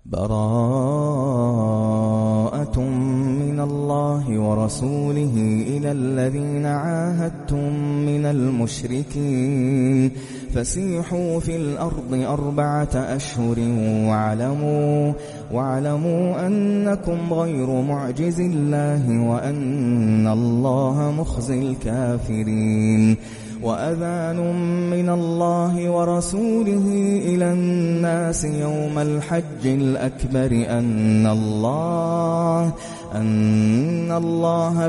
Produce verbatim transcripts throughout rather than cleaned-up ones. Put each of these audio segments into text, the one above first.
براءة من الله ورسوله إلى الذين عاهدتم من المشركين فسيحوا في الأرض أربعة أشهر واعلموا, واعلموا أنكم غير معجز الله وأن الله مخزي الكافرين. وأذان من الله ورسوله إلى الناس يوم الحج الأكبر أن الله أن الله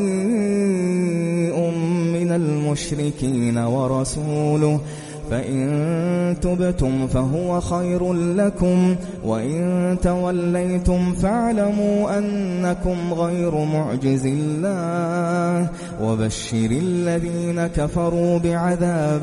بريء من المشركين ورسوله فإن تبتم فهو خير لكم وإن توليتم فاعلموا أنكم غير معجز الله وبشر الذين كفروا بعذاب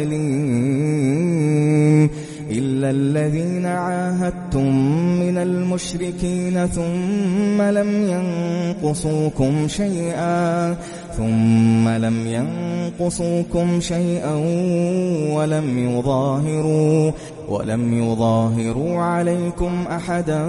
أليم. إلا الذين عاهدتم من المشركين ثم لم ينقصوكم شيئا ثم لم ينقصوكم شيئا ولم يظاهروا ولم يظاهروا عليكم أحدا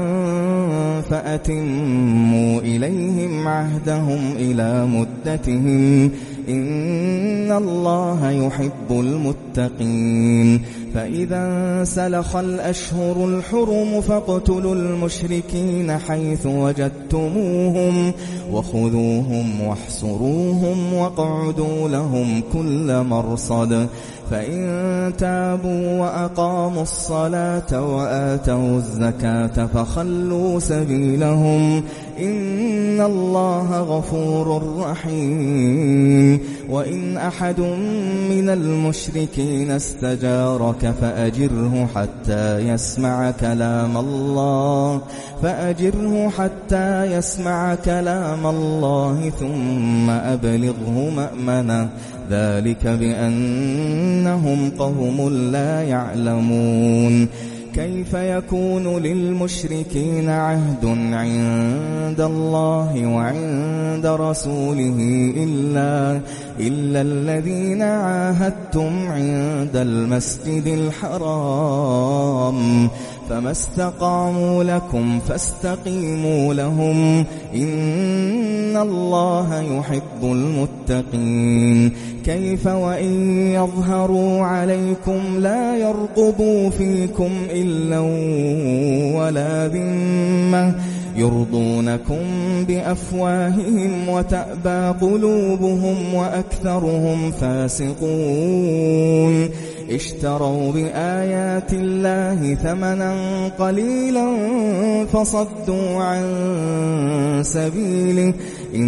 فأتموا إليهم عهدهم إلى مدتهم إن الله يحب المتقين. فإذا سلخ الأشهر الحرم فاقتلوا المشركين حيث وجدتموهم وخذوهم واحصروهم واقعدوا لهم كل مرصد فإن تابوا وأقاموا الصلاة وآتوا الزكاة فخلوا سبيلهم إن الله غفور رحيم. وإن أحد من المشركين استجارك فأجره حتى يسمع كلام الله فأجره حتى يسمع كلام الله ثم أبلغه مأمنه ذلك بأنهم قوم لا يعلمون. كيف يكون للمشركين عهد عند الله وعند رسوله إلا, إلا الذين عاهدتم عند المسجد الحرام فما استقاموا لكم فاستقيموا لهم إن الله يحب المتقين. كيف وإن يظهروا عليكم لا يرقبوا فيكم إلا ولا ذمة يرضونكم بأفواههم وتأبى قلوبهم وأكثرهم فاسقون. اشتروا بآيات الله ثمنا قليلا فصدوا عن سبيله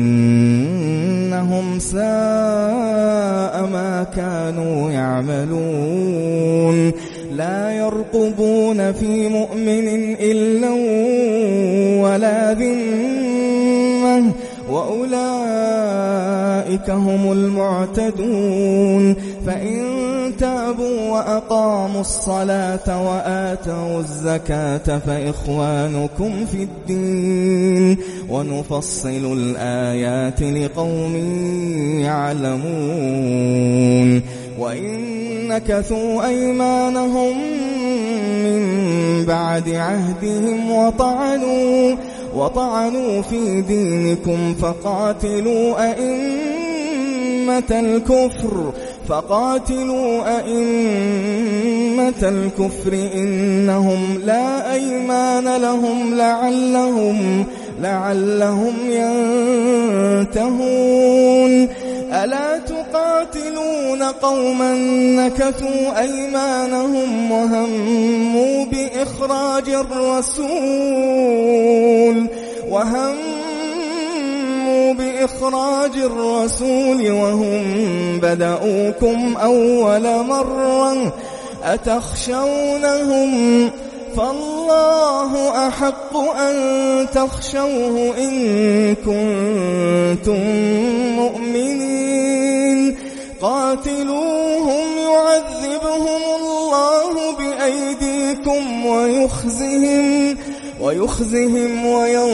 إنهم ساء ما كانوا يعملون. لا يرقبون في مؤمن إلا ولا ذمة وأولئك هم المعتدون. فإن تابوا وأقاموا الصلاة وآتوا الزكاة فإخوانكم في الدين ونفصل الآيات لقوم يعلمون. وإن نكثوا أيمانهم من بعد عهدهم وطعنوا وطعنوا في دينكم فقاتلوا أئمة الكفر فقاتلوا أئمة الكفر إنهم لا أيمان لهم لعلهم لعلهم ينتهون. ألا تقاتلون قوما نكثوا أيمانهم وهموا بإخراج الرسول وهموا بإخراج الرسول وهم بدأوكم أول مرة أتخشونهم فالله أحق أن تخشوه إن كنتم مؤمنين. قاتلوهم يعذبهم الله بأيديكم ويخزهم ويخزهم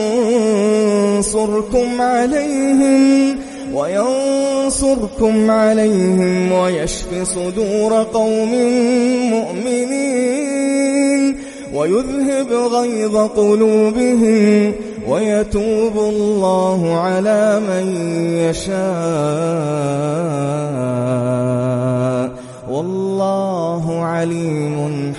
وينصركم عليهم وينصركم عليهم ويشف صدور قوم مؤمنين. ويذهب غيظ قلوبهم ويتوب الله على من يشاء والله عليم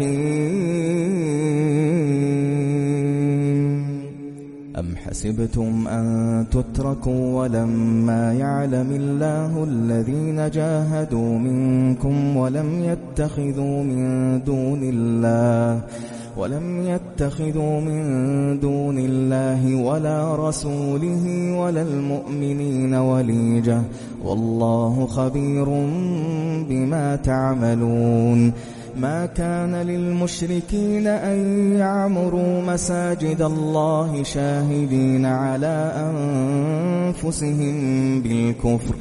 حكيم. أم حسبتم أن تتركوا ولما يعلم الله الذين جاهدوا منكم ولم يتخذوا من دون الله ولم يتخذوا من دون الله ولا رسوله ولا المؤمنين وليجة والله خبير بما تعملون. ما كان للمشركين أن يعمروا مساجد الله شاهدين على أنفسهم بالكفر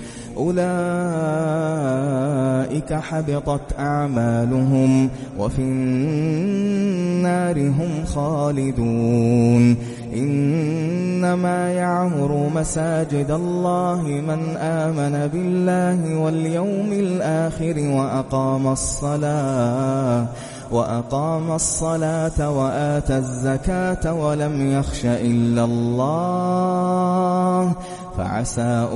أولئك حبطت أعمالهم وفي النار هم خالدون. إنما يعمر مساجد الله من آمن بالله واليوم الآخر وأقام الصلاة وأقام الصلاة وآتى الزكاة ولم يخش إلا الله فعسى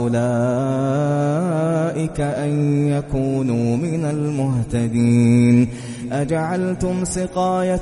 أولئك أن يكونوا من المهتدين. أجعلتم سقاية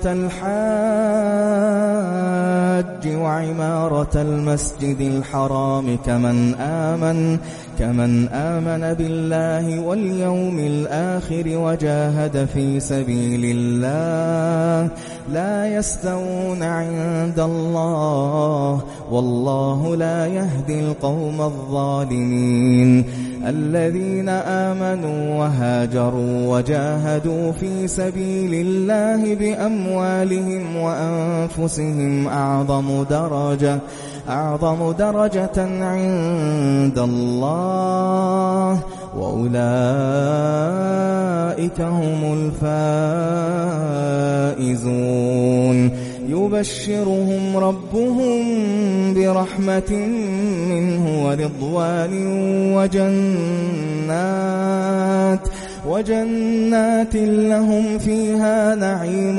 الحاج وعمارة المسجد الحرام كمن آمن كمن آمن بالله واليوم الآخر وجاهد في سبيل الله لا يستوون عند الله والله لا يهدي القوم الظالمين. الذين آمنوا وهاجروا وجاهدوا في سبيل الله بأموالهم وأنفسهم أعظم درجة أعظم درجة عند الله وأولئك هم الفائزون. يبشرهم ربهم برحمة منه ورضوان وجنات وجنات لهم فيها نعيم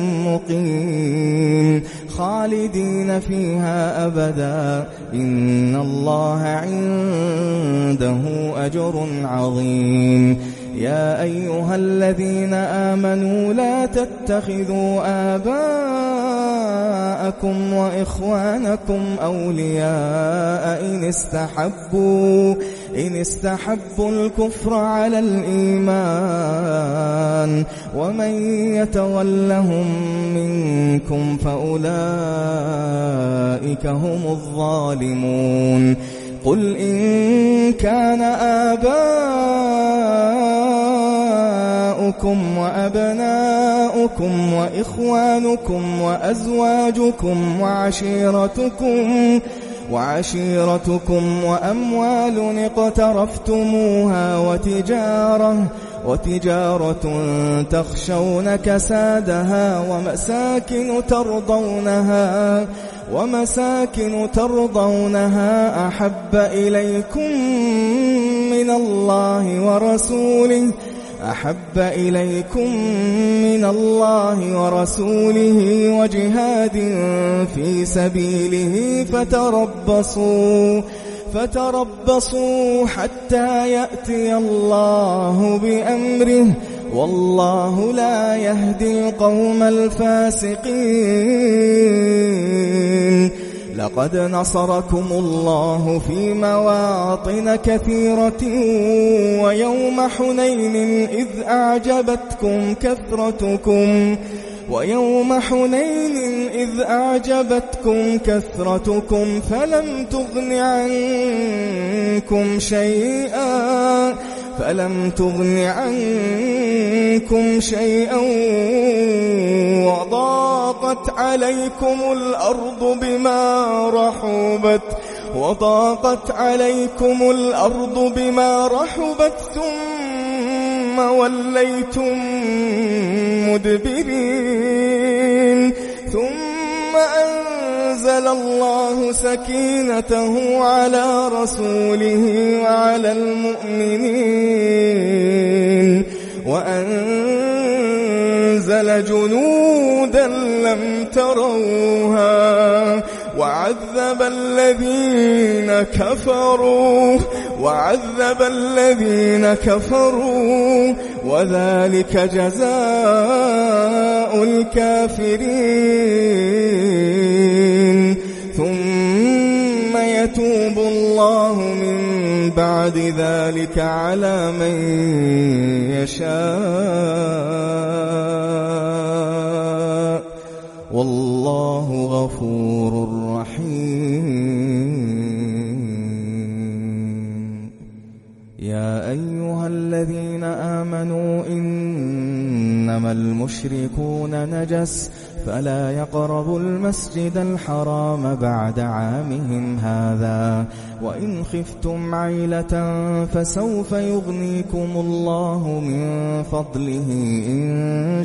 مقيم خالدين فيها أبدا إن الله عنده أجر عظيم. يا أيها الذين آمنوا لا تتخذوا آباءكم وإخوانكم أولياء إن استحبوا إن استحبوا الكفر على الإيمان ومن يتولهم منكم فأولئك هم الظالمون. قل إن كان آباؤكم وأبناؤكم وإخوانكم وأزواجكم وعشيرتكم وعشيرتكم وأموال اقترفتموها وتجارة وتجارة تخشون كسادها ومساكن ترضونها ومساكن ترضونها أحب إليكم من الله ورسوله أحب إليكم من الله ورسوله وجهاد في سبيله فتربصوا فتربصوا حتى يأتي الله بأمره والله لا يهدي القوم الفاسقين. لقد نصركم الله في مواطن كثيرة ويوم حنين إذ أعجبتكم كثرتكم ويوم حنين إذ أعجبتكم كثرتكم فلم تغن عنكم شيئا فلم تغن عنكم شيئا وضاقت عليكم الأرض بما رحبت وضاقت عليكم الأرض بما رحبت ثم وليتم مدبرين ثم أنزل الله سكينته على رسوله وعلى المؤمنين وأنزل أرسل جنودا لم تروها وعذب الذين كفروا وعذب الذين كفروا وذلك جزاء الكافرين ثم يتوب الله من بعد ذلك على من يشاء والله غفور رحيم. يا أيها الذين آمنوا إنما المشركون نجس فلا يقربوا المسجد الحرام بعد عامهم هذا وإن خفتم عيلة فسوف يغنيكم الله من فضله إن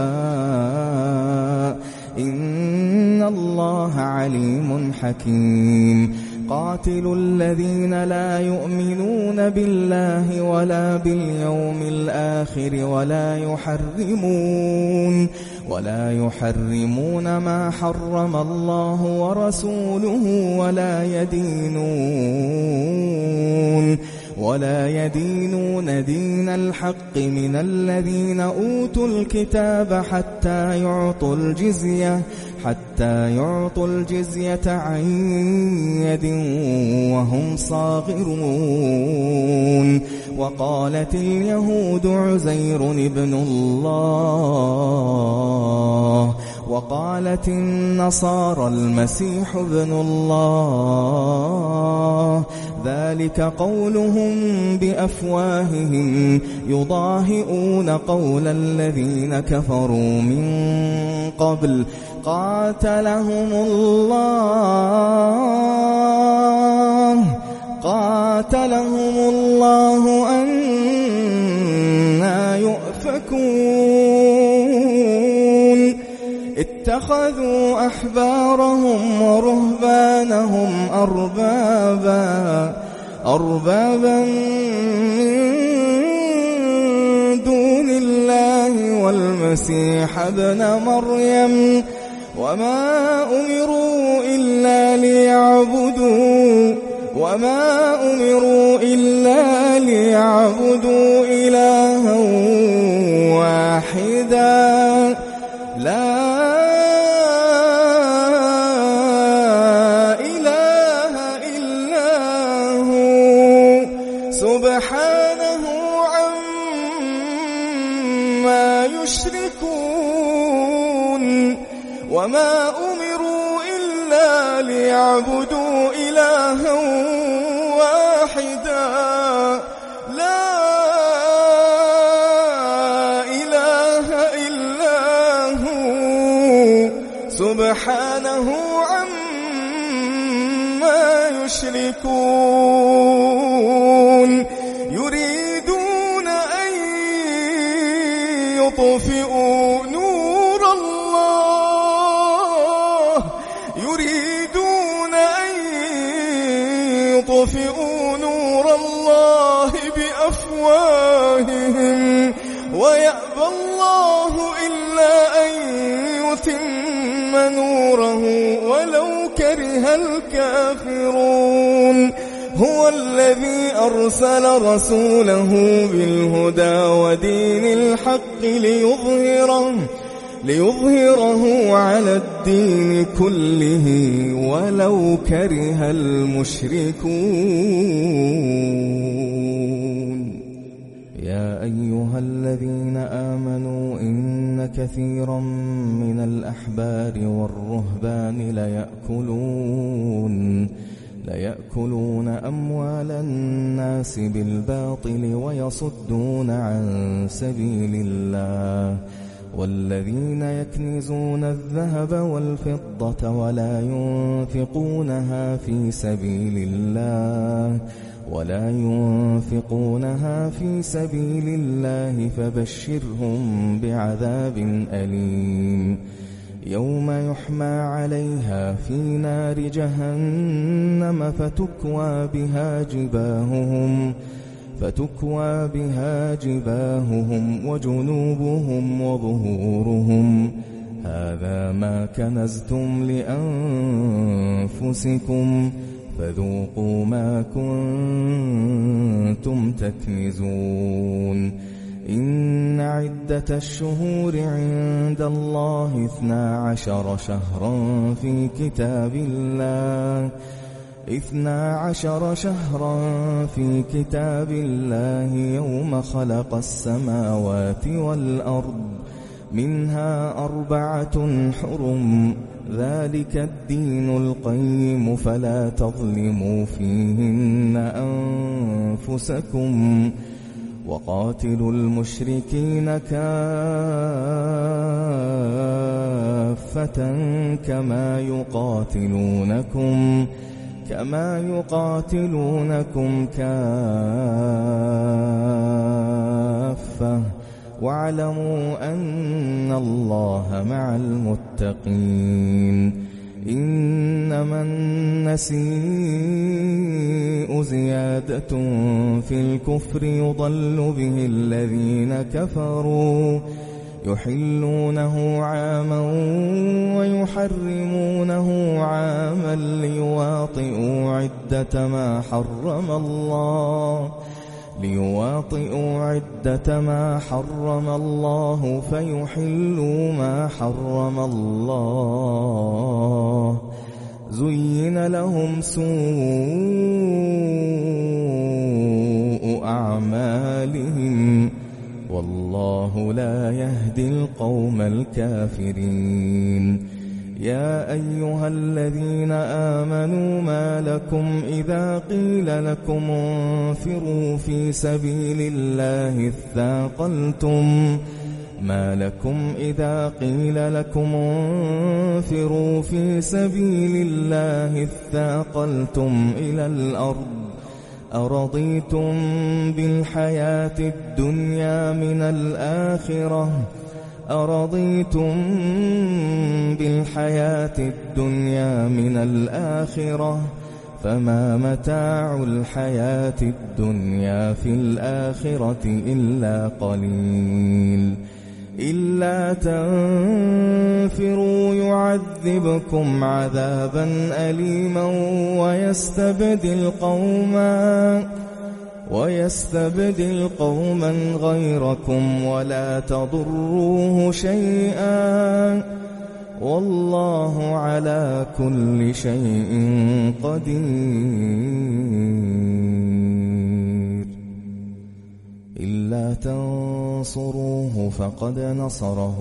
شاء إن الله عليم حكيم. قاتلوا الذين لا يؤمنون بالله ولا باليوم الآخر ولا يحرمون ولا يحرمون ما حرم الله ورسوله ولا يدينون ولا يدينون دين الحق من الذين أوتوا الكتاب حتى يعطوا الجزية حتى يعطوا الجزية عن يد وهم صاغرون. وقالت اليهود عزير ابن الله وقالت النصارى المسيح ابن الله ذلك قولهم بأفواههم يضاهئون قول الذين كفروا من قبل قاتلهم الله قاتلهم الله أنى يؤفكون. اتخذوا أحبارهم ورهبانهم أربابا أربابا من دون الله والمسيح ابن مريم وما أمروا إلا ليعبدوا وما أمروا إلا ليعبدوا إلها واحدا لا إله إلا هو سبحانه عما يشركون. وما أمروا إلا ليعبدوا إلها واحدا لا إله إلا هو سبحانه عما يشركون. يريدون أن يطفئوا نور الله يريدون أن يطفئوا نور الله بأفواههم ويأبى الله إلا أن يتم نوره ولو كره الكافرون. هو الذي أرسل رسوله بالهدى ودين الحق ليظهره ليظهره على الدين كله ولو كره المشركون. يا أيها الذين آمنوا إن كثيرا من الأحبار والرهبان ليأكلون ليأكلون أموال الناس بالباطل ويصدون عن سبيل الله والذين يكنزون الذهب والفضة ولا ينفقونها في سبيل الله ولا ينفقونها في سبيل الله فبشرهم بعذاب أليم. يوم يحمى عليها في نار جهنم فتكوى بها جباههم فتكوى بها جباههم وجنوبهم وظهورهم هذا ما كنزتم لأنفسكم فذوقوا ما كنتم تكنزون إن عدة الشهور عند الله اثنا عشر شهرا في كتاب الله اثنا عشر شهرا في كتاب الله يوم خلق السماوات والأرض منها أربعة حرم ذلك الدين القيم فلا تظلموا فيهن أنفسكم وقاتلوا المشركين كافة كما يقاتلونكم كما يقاتلونكم كافة واعلموا أن الله مع المتقين إنما النسيء زيادة في الكفر يضل به الذين كفروا يحلونه عاما ويحرمونه عاما ليواطئوا عدة ما حرم الله ليواطئوا عدة ما حرم الله فيحلوا ما حرم الله زين لهم سوء أعمالهم والله لا يهدي القوم الكافرين يا أيها الذين آمنوا ما لكم إذا قيل لكم انفروا في سبيل الله اثاقلتم ما لكم إذا قيل لكم انفروا في سبيل الله اثاقلتم إلى الأرض أرضيتم بالحياة الدنيا من الآخرة أرضيتم بالحياة الدنيا من الآخرة فما متاع الحياة الدنيا في الآخرة إلا قليل إلا تنفروا يعذبكم عذابا أليما ويستبدل قوما ويستبدل قوما غيركم ولا تضروه شيئا والله على كل شيء قدير إلا تنصروه فقد نصره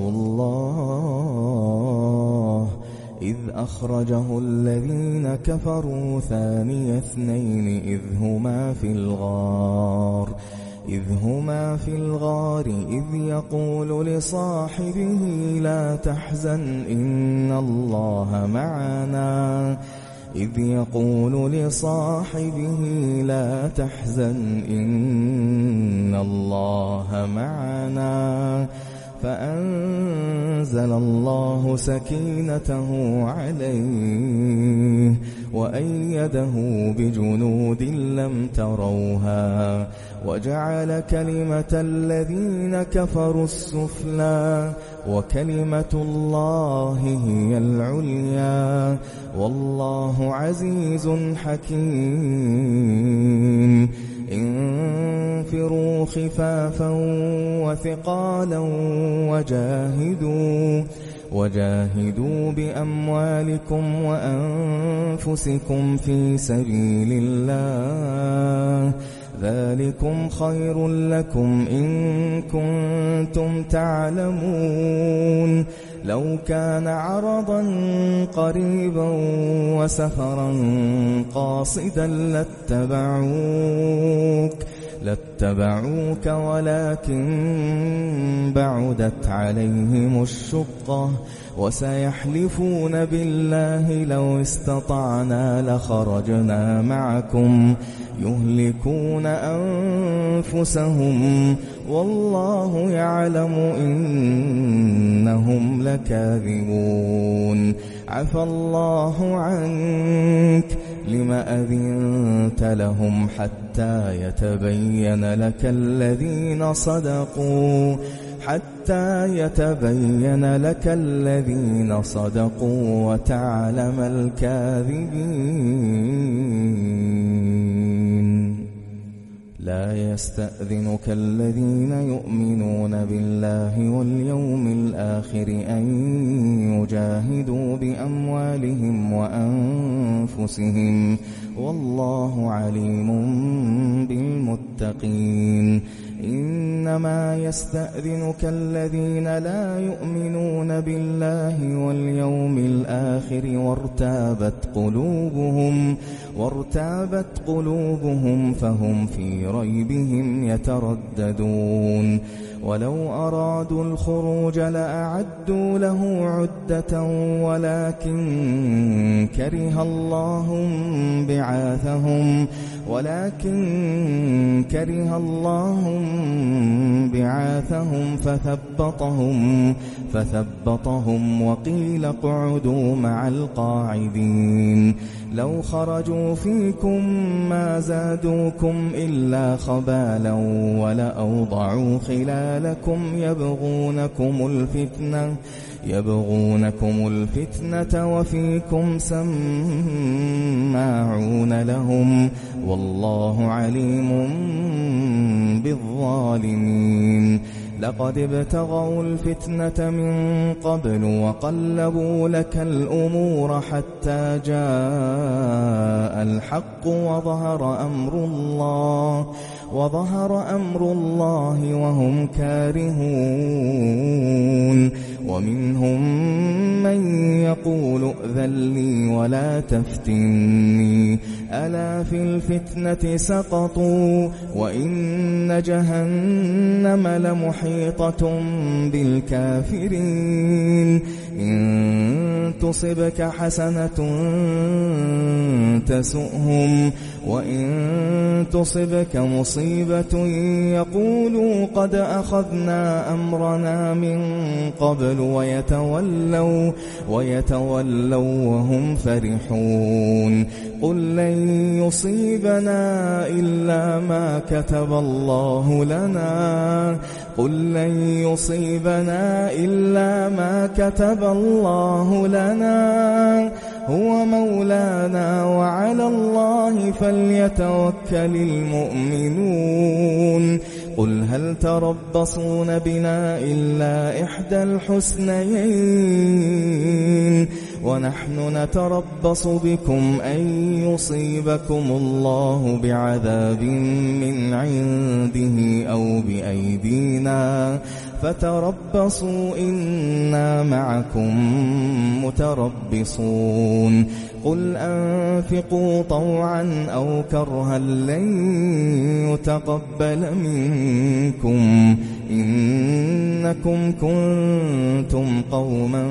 الله إذ أخرجه الذين كفروا ثاني اثنين إذ هما في الغار إذ هما في الغار إذ يقول لصاحبه لا تحزن إن الله معنا إذ يقول لصاحبه لا تحزن إن الله معنا فأنزل الله سكينته عليه وأيده بجنود لم تروها وجعل كلمة الذين كفروا السفلى وكلمة الله هي العليا والله عزيز حكيم انفروا خفافا وثقالا وجاهدوا وجاهدوا بأموالكم وأنفسكم في سبيل الله ذلكم خير لكم إن كنتم تعلمون لو كان عرضا قريبا وسفرا قاصدا لاتبعوك لاتبعوك ولكن بعدت عليهم الشقة وسيحلفون بالله لو استطعنا لخرجنا معكم يهلكون أنفسهم والله يعلم إنهم لكاذبون عفى الله عنك لم أذنت لهم حتى يتبين لك الذين صدقوا حتى يتبين لك الذين صدقوا وتعلم الكاذبين. لا يستأذنك الذين يؤمنون بالله واليوم الآخر أن يجاهدوا بأموالهم وأنفسهم والله عليم بالمتقين. إنما يستأذنك الذين لا يؤمنون بالله واليوم الآخر وارتابت قلوبهم وارتابت قلوبهم فهم في ريبهم يترددون. ولو أرادوا الخروج لأعدوا له عدة ولكن كره الله بعاثهم ولكن كره الله بعاثهم فثبطهم فثبطهم وقيل اقعدوا مع القاعدين. لو خرجوا فيكم ما زادوكم إلا خبالا ولأوضعوا خلالكم يبغونكم الفتنة يبغونكم الفتنة وفيكم سماعون لهم والله عليم بالظالمين. لقد ابتغوا الفتنة من قبل وقلبوا لك الأمور حتى جاء الحق وظهر أمر الله وظهر أمر الله وهم كارهون. ومنهم من يقول ائذن لي ولا تفتني ألا في الفتنة سقطوا وإن جهنم لمحيطة بالكافرين. إن تصبك حسنة تسؤهم وإن تصبك مصيبة يقولوا قد أخذنا أمرنا من قبل ويتولوا ويتولوا وهم فرحون. قل لن يصيبنا إلا ما كتب الله لنا قل لن يصيبنا إلا ما كتب الله لنا هو مولانا وعلى الله فليتوكل المؤمنون. قل هل تربصون بنا إلا إحدى الحسنيين ونحن نتربص بكم أن يصيبكم الله بعذاب من عنده أو بأيدينا فتربصوا إنا معكم متربصون. قل أنفقوا طوعا أو كرها لن يتقبل منكم إنكم كنتم قوما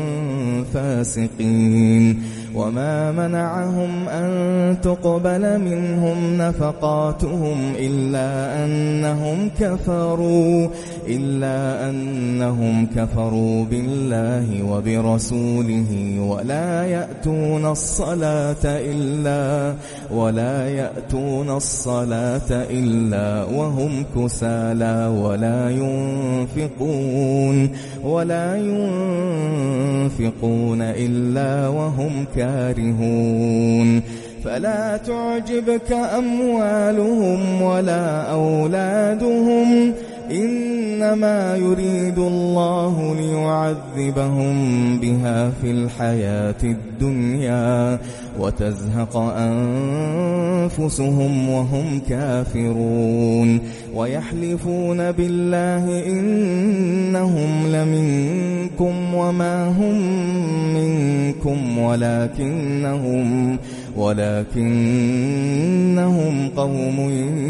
فاسقين. وما منعهم أن تقبل منهم نفقاتهم إلا أنهم كفروا إلا أنهم كفروا بالله وبرسوله ولا يأتون الصلاة إلا ولا يأتون الصلاة إلا وهم كسالى ولا ينفقون ولا ينفقون إلا وهم كارهون. فلا تعجبك أموالهم ولا أولادهم إنما يريد الله ليعذبهم بها في الحياة الدنيا وتزهق أنفسهم وهم كافرون. ويحلفون بالله إنهم لمنكم وما هم منكم ولكنهم ولكنهم قوم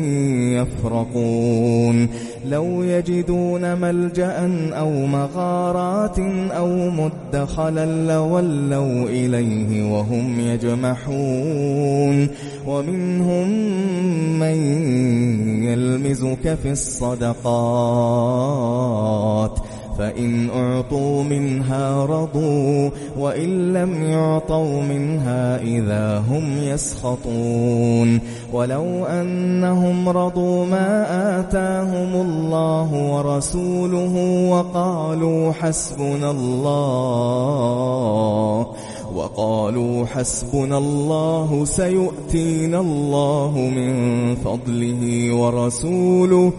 يفرقون. لو يجدون ملجأ أو مغارات أو مدخلا لولوا إليه وهم يجمحون. ومنهم من يلمزك في الصدقات فإن أعطوا منها رضوا وإن لم يعطوا منها إذا هم يسخطون ولو أنهم رضوا ما آتاهم الله ورسوله وقالوا حسبنا الله وقالوا حسبنا الله سيؤتينا الله من فضله ورسوله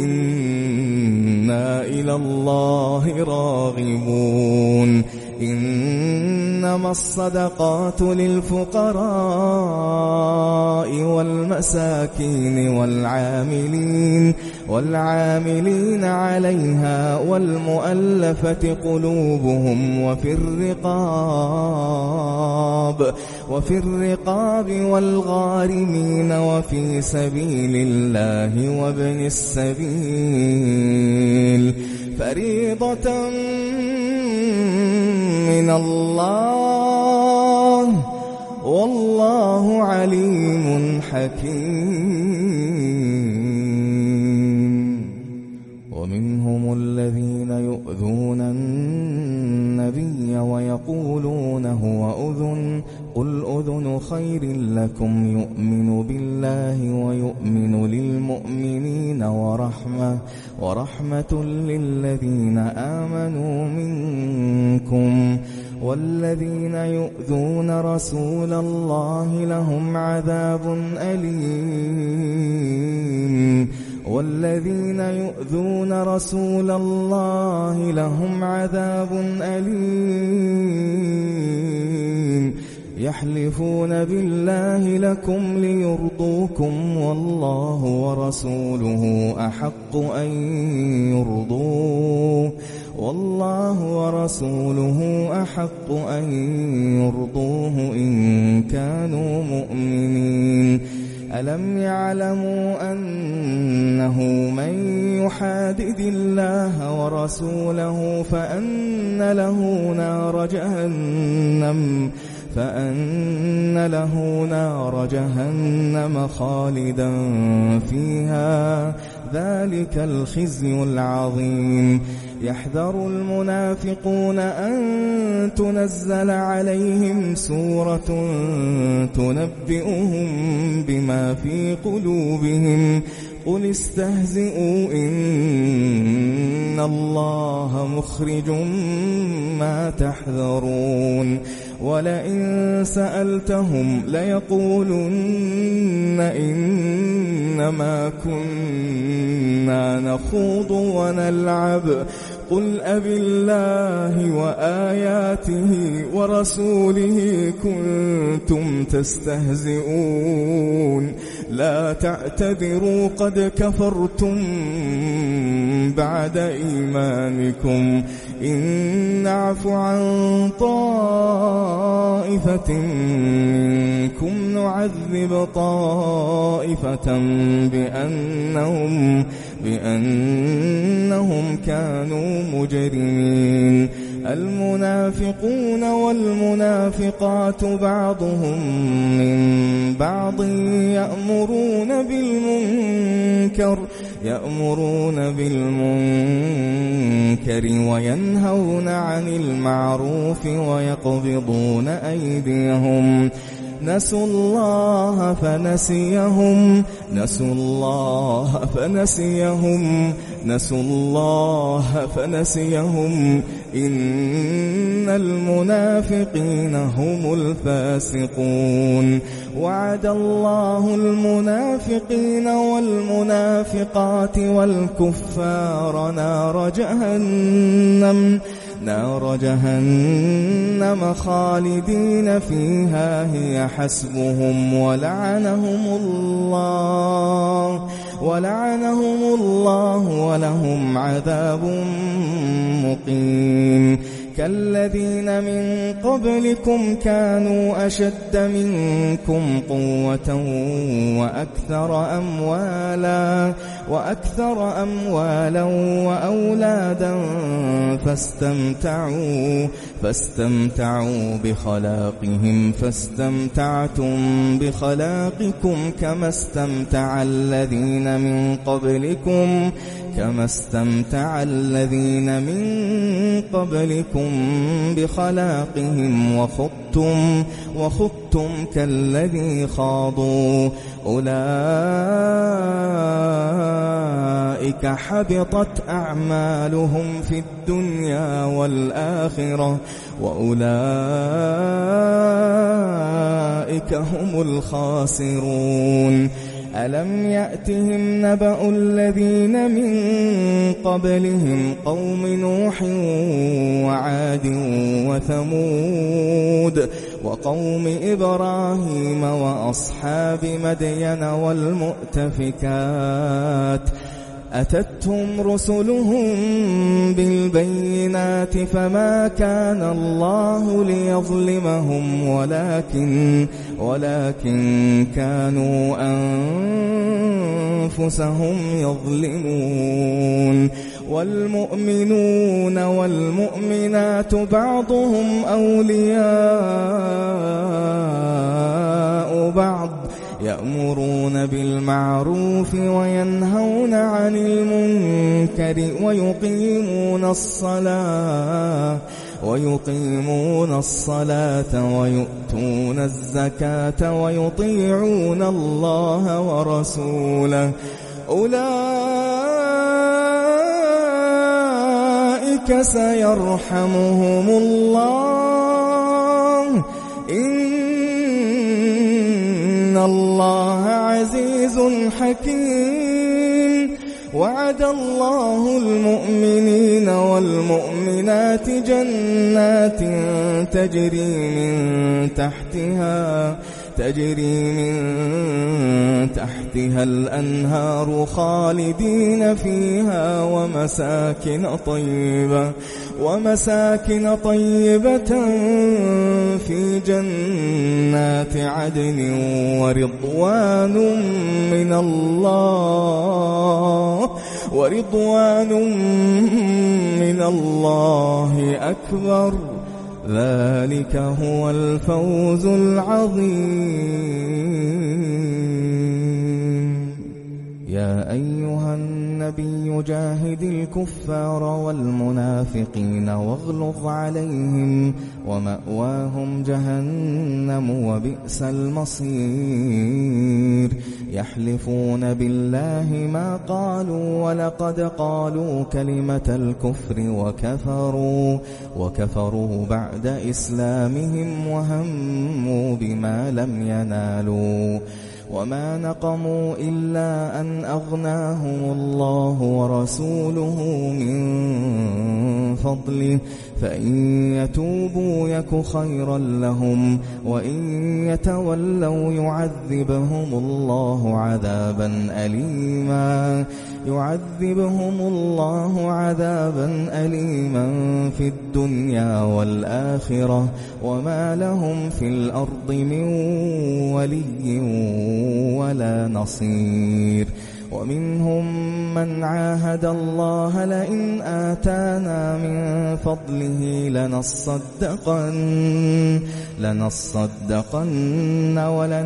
إنا إلى الله راغبون إنما الصدقات للفقراء والمساكين والعاملين والعاملين عليها والمؤلفة قلوبهم وفي الرقاب وفي الرقاب والغارمين وفي سبيل الله وابن السبيل فريضة من الله والله عليم حكيم. ومنهم الذين يؤذون النبي ويقولون هو أذن قل أذن خير لكم يؤمن بالله ويؤمن للمؤمنين ورحمة ورحمة للذين آمنوا منكم والذين يؤذون رسول الله لهم عذاب أليم والذين يؤذون رسول الله لهم عذاب أليم يحلفون بالله لكم ليرضوكم والله ورسوله أحق أن يرضوه والله ورسوله أحق أن يرضوه إن كانوا مؤمنين. ألم يعلموا أنه من يحادد الله ورسوله فأن له نار جهنم فأن له نار جهنم خالدا فيها ذلك الخزي العظيم. يحذر المنافقون أن تنزل عليهم سورة تنبئهم بما في قلوبهم قل استهزئوا إن الله مخرج ما تحذرون ولئن سألتهم ليقولن إنما كنا نخوض ونلعب قل أبالله وآياته ورسوله كنتم تستهزئون لا تعتذروا قد كفرتم بعد إيمانكم إن نعف عن طائفة منكم نعذب طائفة بأنهم بأنهم كانوا مجرمين. المنافقون والمنافقات بعضهم من بعض يأمرون بالمنكر يأمرون بالمنكر وينهون عن المعروف ويقبضون أيديهم نسوا الله فنسيهم نسوا الله فنسيهم نسوا الله فنسيهم إن المنافقين هم الفاسقون. وعد الله المنافقين والمنافقات والكفار نار جهنم نار جهنم خالدين فيها هي حسبهم ولعنهم الله ولعنهم الله ولهم عذاب مقيم. كالذين من قبلكم كانوا أشد منكم قوة وأكثر أموالا وأكثر أموالا وأولادا فاستمتعوا فاستمتعوا بخلاقهم فاستمتعتم بخلاقكم كما استمتع الذين من قبلكم كما استمتع الذين من قبلكم بخلاقهم وخضتم وخضتم كالذي خاضوا أولئك حبطت أعمالهم في الدنيا والآخرة وأولئك هم الخاسرون. ألم يأتهم نبأ الذين من قبلهم قوم نوح وعاد وثمود وقوم إبراهيم وأصحاب مدين والمؤتفكات أتتهم رسلهم بالبينات فما كان الله ليظلمهم ولكن ولكن كانوا أنفسهم يظلمون. والمؤمنون والمؤمنات بعضهم أولياء بعض يأمرون بالمعروف وينهون عن المنكر ويقيمون الصلاة ويقيمون الصلاة ويؤتون الزكاة ويطيعون الله ورسوله أولئك سيرحمهم الله إن الله عزيز حكيم. وعد الله المؤمنين والمؤمنات جنات تجري من تحتها تجري من تحتها الأنهار خالدين فيها ومساكن طيبة ومساكن طيبة في جنات عدن ورضوان من الله ورضوان من الله أكبر ذلك هو الفوز العظيم. يا أيها النبي جاهد الكفار والمنافقين واغلظ عليهم ومأواهم جهنم وبئس المصير. يحلفون بالله ما قالوا ولقد قالوا كلمة الكفر وكفروا وكفروا بعد إسلامهم وهموا بما لم ينالوا وما نقموا إلا أن أغناهم الله ورسوله من فضله فإن يتوبوا يك خيرا لهم وإن يتولوا يعذبهم الله عذابا أليما يعذبهم الله عذابا أليما في الدنيا والآخرة وما لهم في الأرض من ولي ولا نصير. ومنهم من عاهد الله لئن آتانا من فضله لنصدقن لنصدقن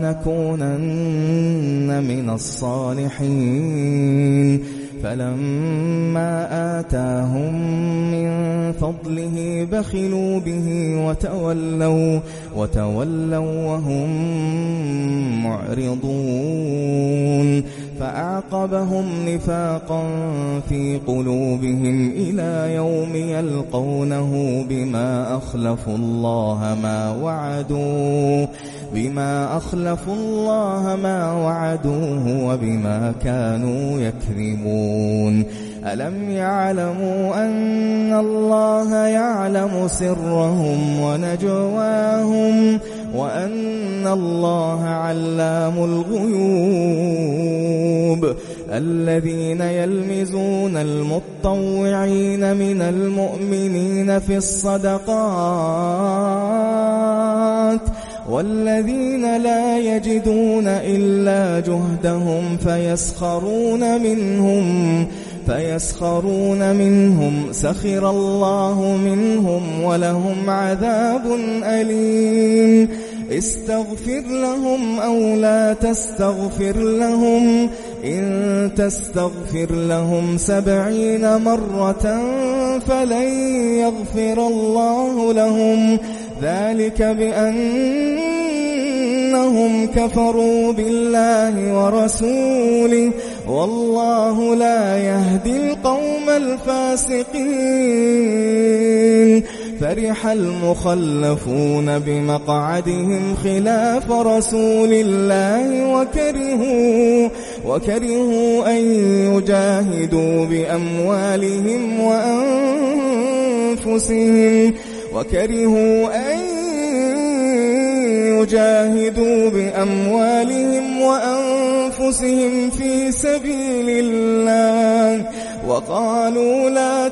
ولنكونن من الصالحين فلما آتاهم من فضله بخلوا به وتولوا وتولوا وهم معرضون فأعقبهم نفاقا في قلوبهم إلى يوم يلقونه بما أخلفوا الله ما وعدوه بما أخلفوا الله ما وعدوه وبما كانوا يكذبون. ألم يعلموا أن الله يعلم سرهم ونجواهم وأن الله علام الغيوب. الذين يلمزون المتطوعين من المؤمنين في الصدقات والذين لا يجدون إلا جهدهم فيسخرون منهم فيسخرون منهم سخر الله منهم ولهم عذاب أليم استغفر لهم أو لا تستغفر لهم إن تستغفر لهم سبعين مرة فلن يغفر الله لهم ذلك بأنهم كفروا بالله ورسوله والله لا يهدي القوم الفاسقين فرح المخلفون بمقعدهم خلاف رسول الله وكرهوا وكرهوا أن يجاهدوا بأموالهم وأنفسهم وكرهوا أن يجاهدوا بأموالهم وأنفسهم في سبيل الله وقالوا لا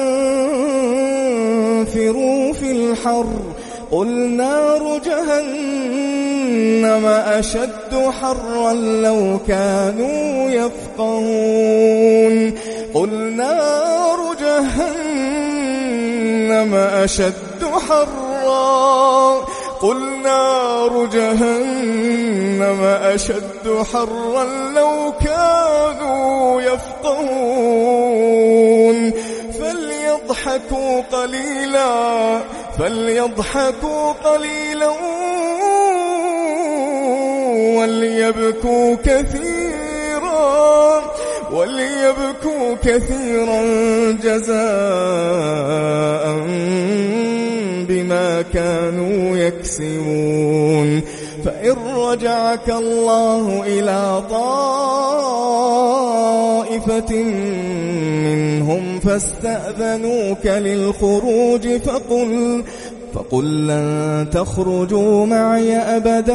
تنفروا في الحر قل نار جهنم أشد حرا لو كانوا يفقهون قل نار جهنم أشد حرا قل نار جهنم أشد حرا لو كانوا يفقهون فليضحكوا قليلا فليضحكوا قليلا وليبكوا كثيرا وليبكوا كثيرا جزاء بما كانوا يكسبون فإن رجعك الله إلى طائفة منهم فاستأذنوك للخروج فقل فقل لن تخرجوا معي أبدا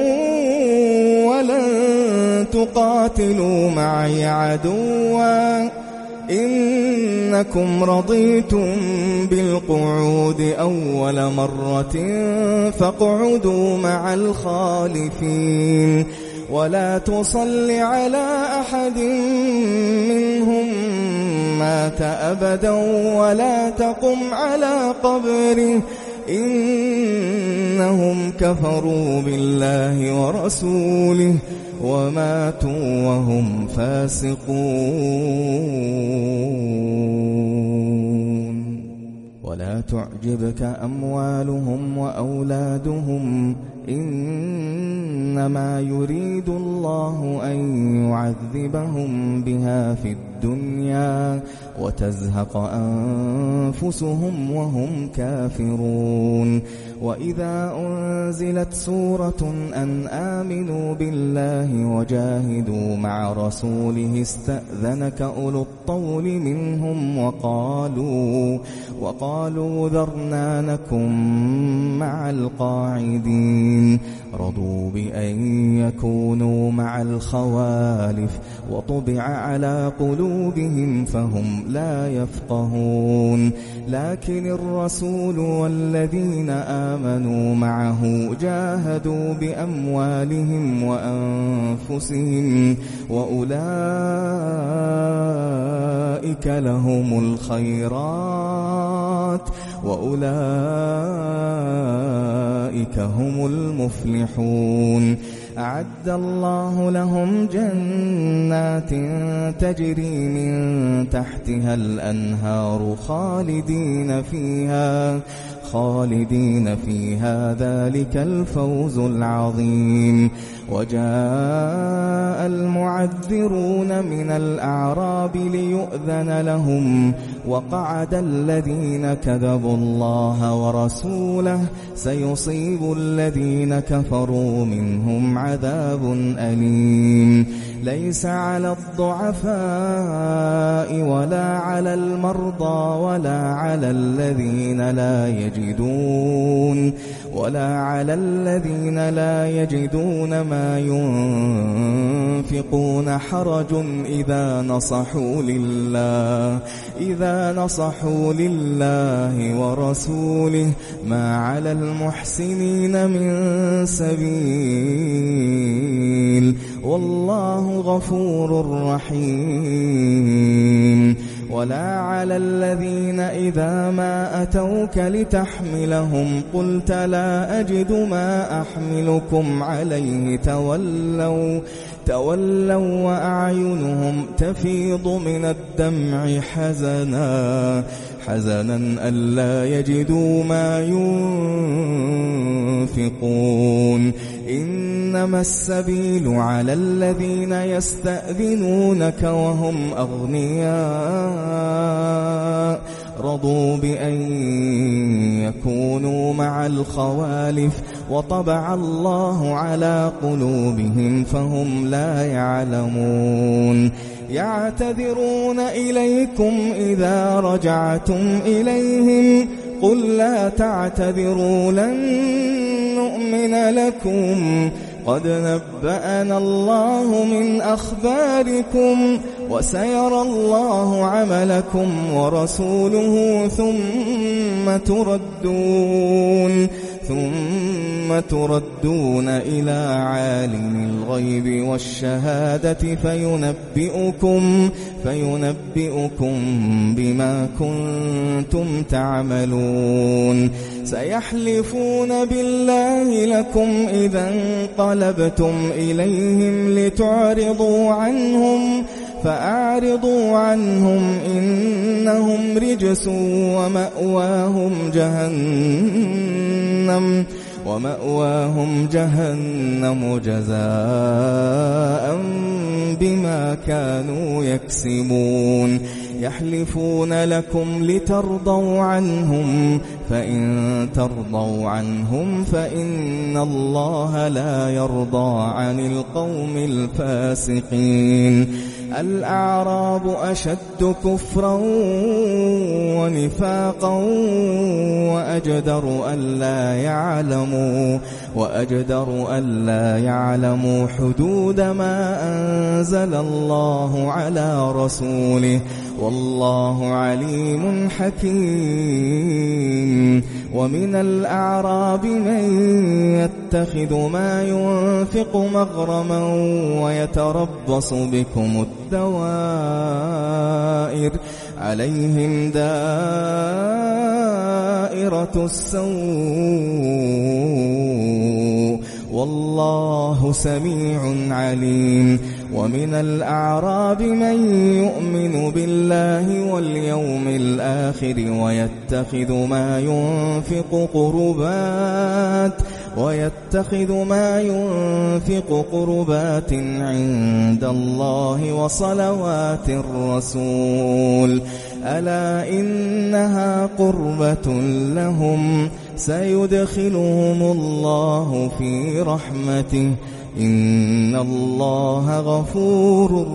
ولن تقاتلوا معي عدوا إنكم رضيتم بالقعود أول مرة فاقعدوا مع الخالفين ولا تصل على أحد منهم مات أبدا ولا تقم على قبره إنهم كفروا بالله ورسوله وماتوا وهم فاسقون ولا تعجبك أموالهم وأولادهم إنما يريد الله أن يعذبهم بها في الدنيا وتزهق أنفسهم وهم كافرون وإذا أنزلت سورة أن آمنوا بالله وجاهدوا مع رسوله استأذنك أولو الطول منهم وقالوا وقالوا ذرنا نكن مع القاعدين رضوا بأن يكونوا مع الخوالف وطبع على قلوبهم فهم لا يفقهون لكن الرسول والذين آمنوا معه جاهدوا بأموالهم وأنفسهم وأولئك لهم الخيرات وأولئك هم المفلحون أعد الله لهم جنات تجري من تحتها الأنهار خالدين فيها خالدين فيها ذلك الفوز العظيم وجاء المعذرون من الأعراب ليؤذن لهم وقعد الذين كذبوا الله ورسوله سيصيب الذين كفروا منهم عذاب أليم ليس على الضعفاء ولا على المرضى ولا على الذين لا يجدون ولا على الذين لا يجدون ما ينفقون حرج إذا نصحوا لله إذا نصحوا لله ورسوله ما على المحسنين من سبيل والله غفور رحيم. ولا على الذين إذا ما أتوك لتحملهم قلت لا أجد ما أحملكم عليه تولوا تولوا وأعينهم تفيض من الدمع حزنا حزنا ألا يجدوا ما ينفقون. إنما السبيل على الذين يستأذنونك وهم أغنياء رضوا بأن يكونوا مع الخوالف وطبع الله على قلوبهم فهم لا يعلمون. يعتذرون إليكم إذا رجعتم إليهم قل لا تعتذروا لن نؤمن لكم قد نبأنا الله من أخباركم وسيرى الله عملكم ورسوله ثم تردون ثم تردون إلى عالم الغيب والشهادة فينبئكم فينبئكم بما كنتم تعملون. سيحلفون بالله لكم إذا انقلبتم إليهم لتعرضوا عنهم فأعرضوا عنهم إنهم رجس ومأواهم جهنم ومأواهم جهنم جزاء بما كانوا يكسبون. يحلفون لكم لترضوا عنهم فإن ترضوا عنهم فإن الله لا يرضى عن القوم الفاسقين. الأعراب أشد كفرا ونفاقا وأجدر ألا يعلموا وأجدر ألا يعلموا حدود ما أنزل الله على رسوله والله عليم حكيم. ومن الأعراب من يتخذ ما ينفق مغرما ويتربص بكم الدوائر عليهم دائرة السوء والله سميع عليم. ومن الأعراب من يؤمن بالله واليوم الآخر ويتخذ ما ينفق قربات ويتخذ ما ينفق قربات عند الله وصلوات الرسول ألا إنها قربة لهم سيدخلهم الله في رحمته إن الله غفور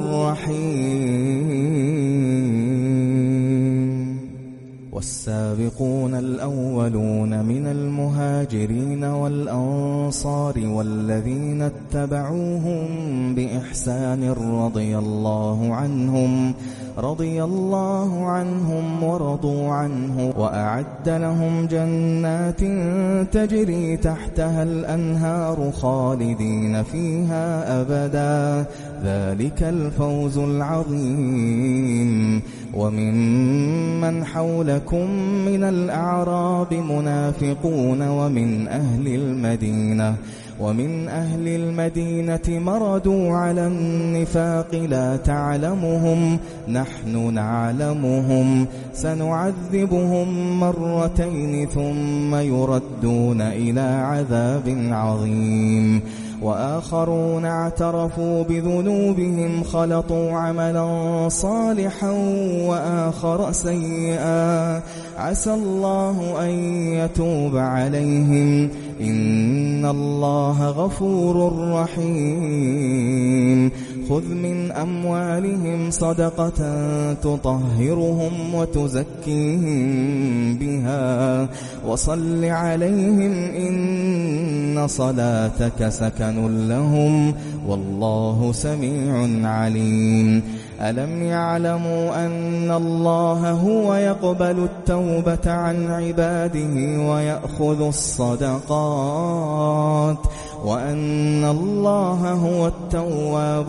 رحيم. والسابقون الأولون من المهاجرين والأنصار والذين اتبعوهم بإحسان رضي الله عنهم رضي الله عنهم ورضوا عنه وأعد لهم جنات تجري تحتها الأنهار خالدين فيها أبدا ذلك الفوز العظيم. وممن حولكم من الأعراب منافقون ومن أهل المدينة ومن أهل المدينة مردوا على النفاق لا تعلمهم نحن نعلمهم سنعذبهم مرتين ثم يردون إلى عذاب عظيم. وآخرون اعترفوا بذنوبهم خلطوا عملا صالحا وآخر سيئا عسى الله أن يتوب عليهم إن الله غفور رحيم. خذ من أموالهم صدقة تطهرهم وتزكيهم بها وصل عليهم إن صلاتك سكن لهم والله سميع عليم ألم يعلموا أن الله هو يقبل التوبة عن عباده ويأخذ الصدقات وأن الله هو التواب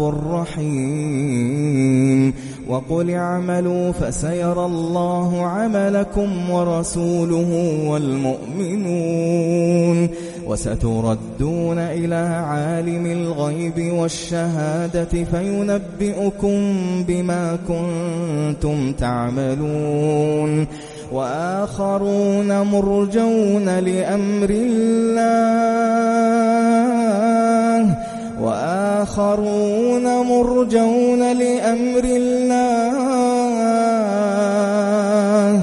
الرحيم وقل اعملوا فسيرى الله عملكم ورسوله والمؤمنون وستردون إلى عالم الغيب والشهادة فينبئكم بما كنتم تعملون وآخرون مرجون لأمر الله وآخرون مرجون لأمر الله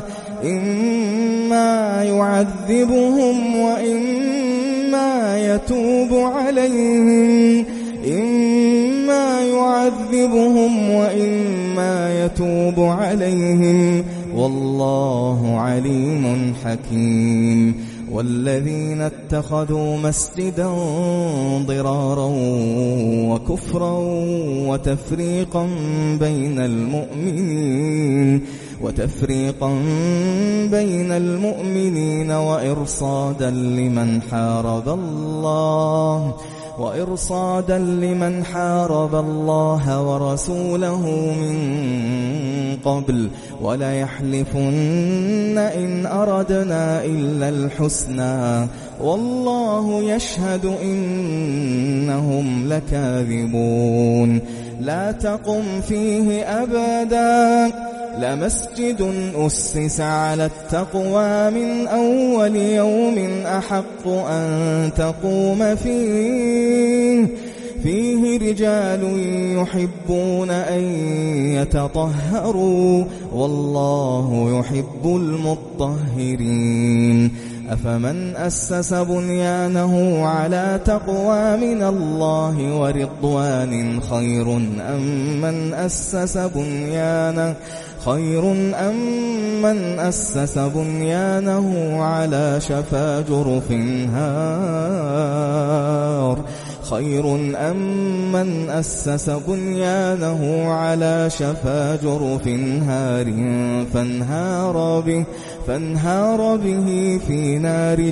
إما يعذبهم وإما يتوب عليهم إما يعذبهم وإما يتوب عليهم والله عليم حكيم والذين اتخذوا مسجدا ضرارا وكفرا وتفريقا بين المؤمنين وتفريقا بين المؤمنين وإرصادا لمن حارب الله وإرصادا لمن حارب الله ورسوله من قبل وليحلفن إن أردنا إلا الحسنى والله يشهد إنهم لكاذبون لا تقم فيه أبدا لمسجد أسس على التقوى من أول يوم أحق أن تقوم فيه فيه رجال يحبون أن يتطهروا والله يحب المطهرين أفمن أسس بنيانه على تقوى من الله ورضوان خير أم من أسس بنيانه خير أم من أسس بنيانه على شفا جرف هار خير أم من أسس بنيانه على شفا جرف هار فانهار به فانهار به في نار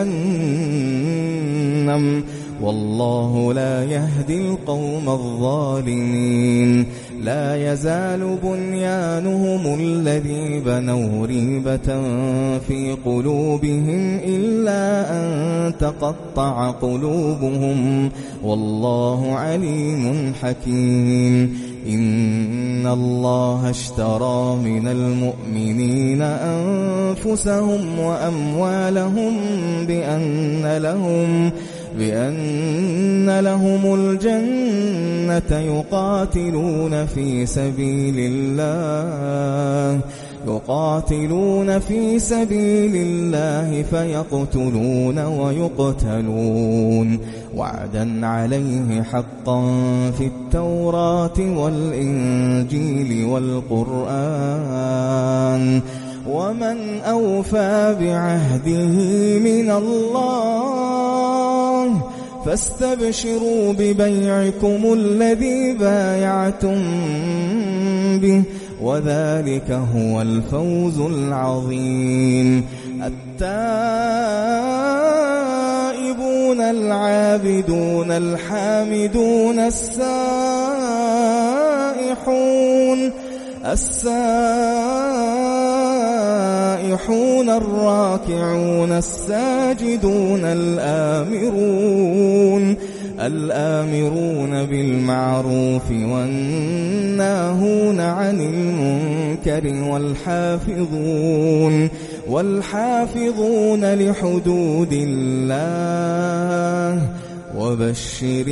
جهنم والله لا يهدي القوم الظالمين لا يزال بنيانهم الذي بنوا ريبة في قلوبهم إلا أن تقطع قلوبهم والله عليم حكيم إن الله اشترى من المؤمنين أنفسهم وأموالهم بأن لهم بأن لهم الجنة يقاتلون في سبيل الله يقاتلون في سبيل الله فيقتلون ويقتلون وعدا عليه حقا في التوراة والإنجيل والقرآن ومن أوفى بعهده من الله فاستبشروا ببيعكم الذي بايعتم به وذلك هو الفوز العظيم التائبون العابدون الحامدون السائحون السائحون الراكعون الساجدون الآمرون الآمرون بالمعروف والناهون عن المنكر والحافظون والحافظون لحدود الله وبشر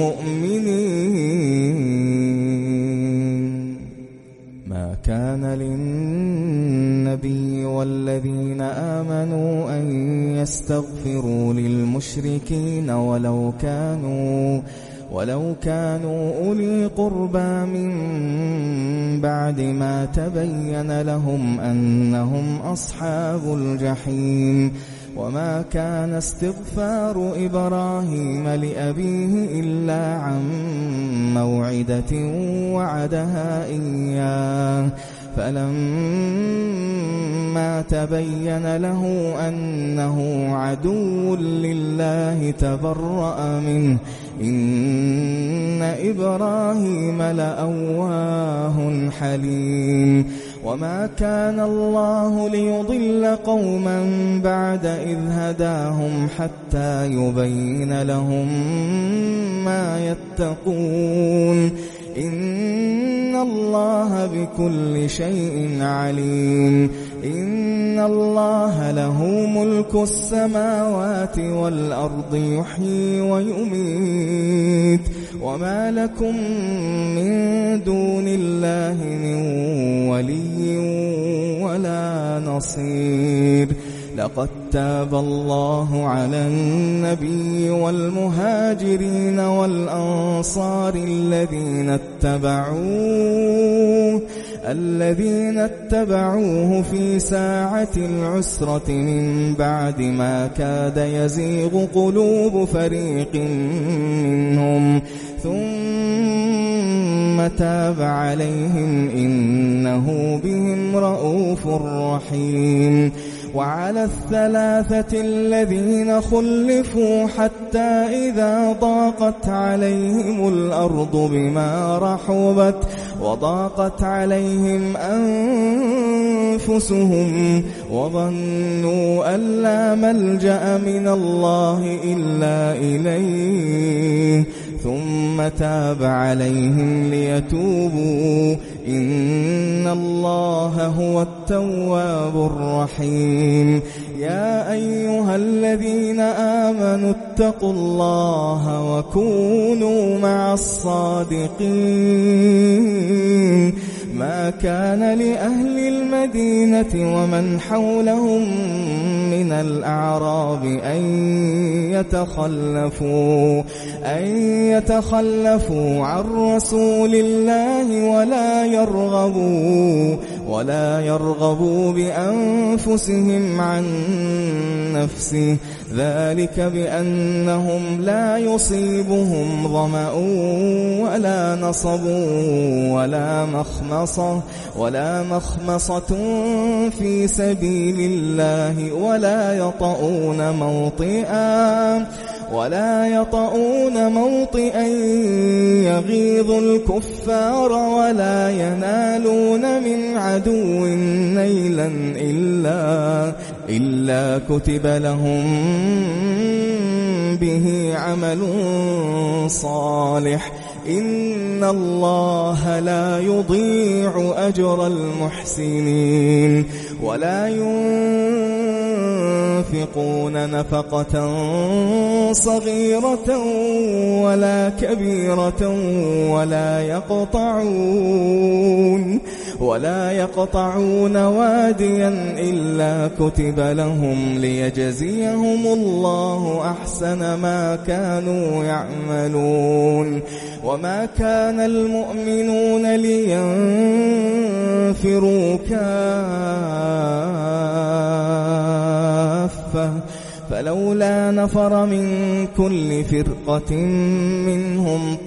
المؤمنين ما كان للنبي والذين آمنوا أن يستغفروا للمشركين ولو كانوا ولو كانوا أولي قربى من بعد ما تبين لهم أنهم أصحاب الجحيم وما كان استغفار إبراهيم لأبيه إلا عن موعدة وعدها إياه فلما تبين له أنه عدو لله تبرأ منه إن إبراهيم لأواه حليم وما كان الله ليضل قوما بعد إذ هداهم حتى يبين لهم ما يتقون إن الله بكل شيء عليم إن الله له ملك السماوات والأرض يحيي ويميت وما لكم من دون الله من ولي ولا نصير لقد تاب الله على النبي والمهاجرين والأنصار الذين اتبعوه الذين اتبعوه في ساعة العسرة من بعد ما كاد يزيغ قلوب فريق منهم ثم تاب عليهم إنه بهم رؤوف رحيم وعلى الثلاثة الذين خلفوا حتى إذا ضاقت عليهم الأرض بما رحبت وضاقت عليهم أنفسهم وظنوا أن لا ملجأ من الله إلا إليه ثم تاب عليهم ليتوبوا إن الله هو التواب الرحيم يا أيها الذين آمنوا اتقوا الله وكونوا مع الصادقين ما كان لأهل المدينة ومن حولهم من الأعراب أن يتخلفوا أن يتخلفوا عن رسول الله ولا يرغبوا ولا يرغبوا بأنفسهم عن نفسه ذلك بأنهم لا يصيبهم ظمأ ولا نصب ولا مخمصة ولا مخمصة في سبيل الله ولا يطؤون موطئا ولا يطؤون موطئا يغيظ الكفار ولا ينالون من عدو نيلا إلا إلا كتب لهم به عمل صالح إن الله لا يضيع أجر المحسنين ولا ينفقون نفقة صغيرة ولا كبيرة ولا يقطعون ولا يقطعون واديا إلا كتب لهم ليجزيهم الله أحسن ما كانوا يعملون وما كان المؤمنون لينفروا كافة فلولا نفر من كل فرقة منهم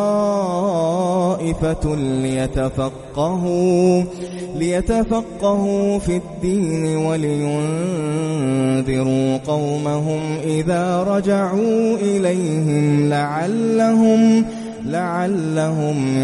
طائفة ليتفقهوا ليتفقهوا في الدين ولينذروا قومهم إذا رجعوا إليهم لعلهم لعلهم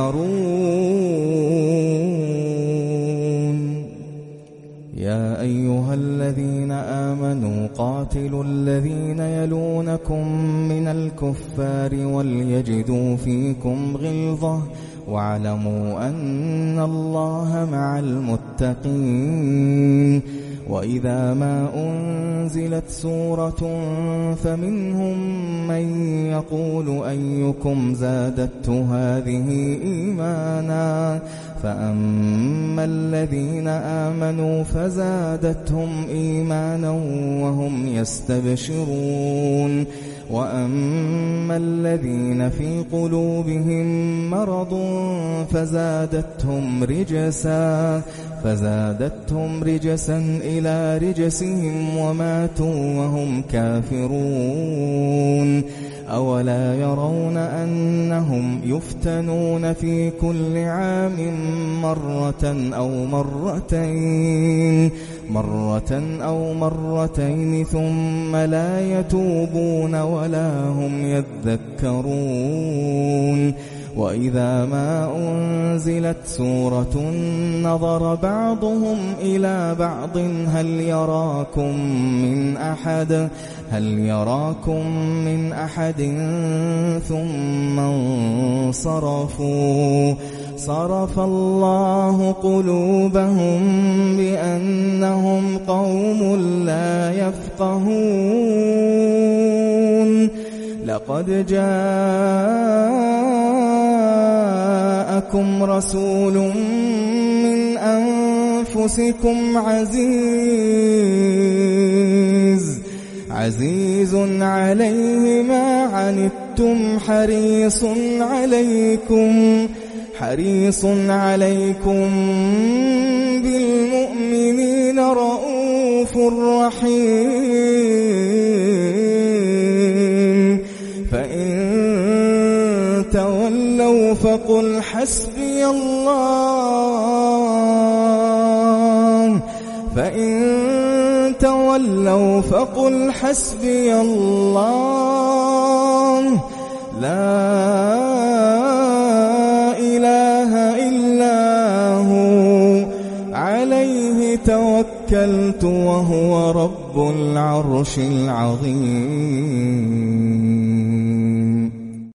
يحذرون يا أيها الذين آمنوا قاتلوا الذين يلونكم من الكفار وليجدوا فيكم غلظة واعلموا أن الله مع المتقين وإذا ما أنزلت سورة فمنهم من يقول أيكم زادته هذه إيمانا فأما الذين آمنوا فزادتهم إيمانا وهم يستبشرون وأما الذين في قلوبهم مرض فزادتهم رجسا فزادتهم رجسا إلى رجسهم وماتوا وهم كافرون أولا يرون أنهم يفتنون في كل عام مرة أو مرتين مرة أو مرتين ثم لا يتوبون ولا هم يذكرون وإذا ما أنزلت سورة نظر بعضهم إلى بعض هل يراكم من أحد هل يراكم من أحد ثم انصرفوا صرف الله قلوبهم بأنهم قوم لا يفقهون لقد جاءكم رسول من أنفسكم عزيز عزيز عليه ما عنتم حريص عليكم حريص عليكم بالمؤمنين رؤوف رحيم فإن تولوا فقل حسبي الله فإن تولوا فقل حسبي الله لا إله إلا هو عليه توكلت وهو رب العرش العظيم.